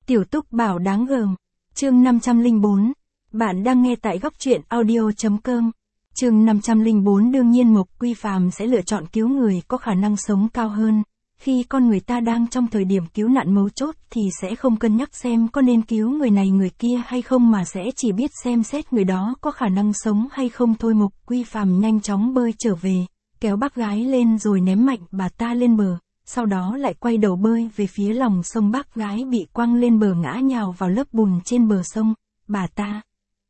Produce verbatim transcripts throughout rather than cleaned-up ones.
Tiểu Túc Bảo đáng gờm. Chương năm trăm lẻ bốn. Bạn đang nghe tại góc truyện audio.com. Chương năm trăm lẻ bốn. Đương nhiên Mộc Quy Phàm sẽ lựa chọn cứu người có khả năng sống cao hơn. Khi con người ta đang trong thời điểm cứu nạn mấu chốt thì sẽ không cân nhắc xem có nên cứu người này người kia hay không mà sẽ chỉ biết xem xét người đó có khả năng sống hay không thôi. Mộc Quy Phàm nhanh chóng bơi trở về, kéo bác gái lên rồi ném mạnh bà ta lên bờ, sau đó lại quay đầu bơi về phía lòng sông. Bác gái bị quăng lên bờ ngã nhào vào lớp bùn trên bờ sông, bà ta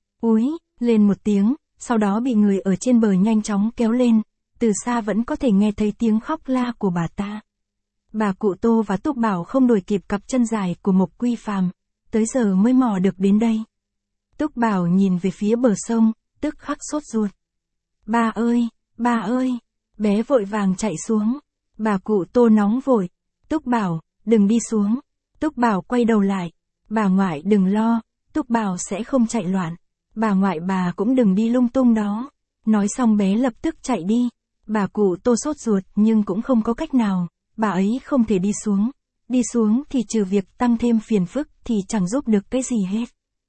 úi lên một tiếng, sau đó bị người ở trên bờ nhanh chóng kéo lên, từ xa vẫn có thể nghe thấy tiếng khóc la của bà ta. Bà cụ Tô và Túc Bảo không đuổi kịp cặp chân dài của Mộc Quy Phàm, tới giờ mới mò được đến đây. Túc Bảo nhìn về phía bờ sông, tức khắc sốt ruột. Ba ơi, ba ơi, bé vội vàng chạy xuống. Bà cụ Tô nóng vội. Túc Bảo, đừng đi xuống. Túc Bảo quay đầu lại. Bà ngoại đừng lo, Túc Bảo sẽ không chạy loạn. Bà ngoại bà cũng đừng đi lung tung đó. Nói xong bé lập tức chạy đi. Bà cụ Tô sốt ruột nhưng cũng không có cách nào. Bà ấy không thể đi xuống. Đi xuống thì trừ việc tăng thêm phiền phức thì chẳng giúp được cái gì hết.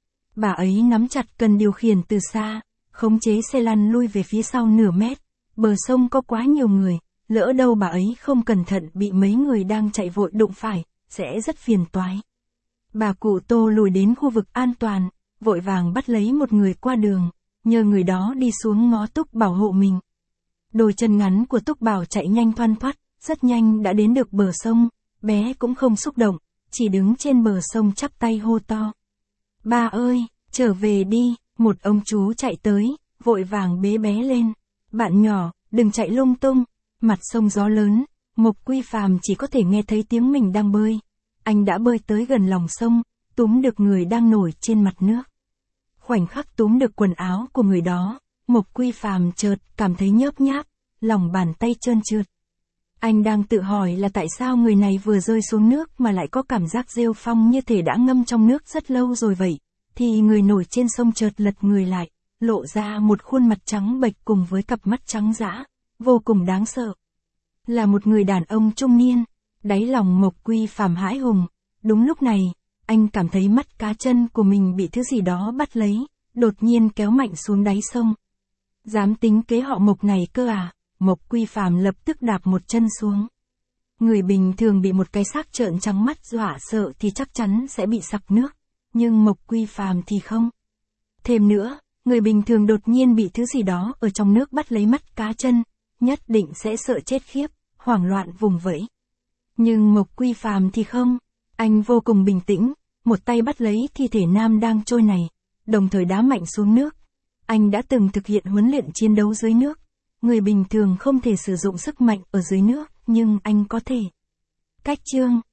Bà ấy nắm chặt cần điều khiển từ xa, khống chế xe lăn lui về phía sau nửa mét. Bờ sông có quá nhiều người, lỡ đâu bà ấy không cẩn thận bị mấy người đang chạy vội đụng phải, sẽ rất phiền toái. Bà cụ Tô lùi đến khu vực an toàn, vội vàng bắt lấy một người qua đường, nhờ người đó đi xuống ngó Túc Bảo hộ mình. Đôi chân ngắn của Túc Bảo chạy nhanh thoăn thoắt, rất nhanh đã đến được bờ sông, bé cũng không xúc động, chỉ đứng trên bờ sông chắp tay hô to. Ba ơi, trở về đi, một ông chú chạy tới, vội vàng bế bé lên. Bạn nhỏ, đừng chạy lung tung, mặt sông gió lớn, Mộc Quy Phàm chỉ có thể nghe thấy tiếng mình đang bơi. Anh đã bơi tới gần lòng sông, túm được người đang nổi trên mặt nước. Khoảnh khắc túm được quần áo của người đó, Mộc Quy Phàm chợt cảm thấy nhớp nháp, lòng bàn tay trơn trượt. Anh đang tự hỏi là tại sao người này vừa rơi xuống nước mà lại có cảm giác rêu phong như thể đã ngâm trong nước rất lâu rồi vậy, thì người nổi trên sông chợt lật người lại, lộ ra một khuôn mặt trắng bệch cùng với cặp mắt trắng dã, vô cùng đáng sợ. Là một người đàn ông trung niên, đáy lòng Mộc Quy Phàm hãi hùng. Đúng lúc này, anh cảm thấy mắt cá chân của mình bị thứ gì đó bắt lấy, đột nhiên kéo mạnh xuống đáy sông. Dám tính kế họ Mộc này cơ à? Mộc Quy Phàm lập tức đạp một chân xuống. Người bình thường bị một cái xác trợn trắng mắt dọa sợ thì chắc chắn sẽ bị sặc nước, nhưng Mộc Quy Phàm thì không. Thêm nữa, người bình thường đột nhiên bị thứ gì đó ở trong nước bắt lấy mắt cá chân, nhất định sẽ sợ chết khiếp, hoảng loạn vùng vẫy. Nhưng Mộc Quy Phàm thì không, anh vô cùng bình tĩnh, một tay bắt lấy thi thể nam đang trôi này, đồng thời đá mạnh xuống nước. Anh đã từng thực hiện huấn luyện chiến đấu dưới nước. Người bình thường không thể sử dụng sức mạnh ở dưới nước, nhưng anh có thể. Cách chương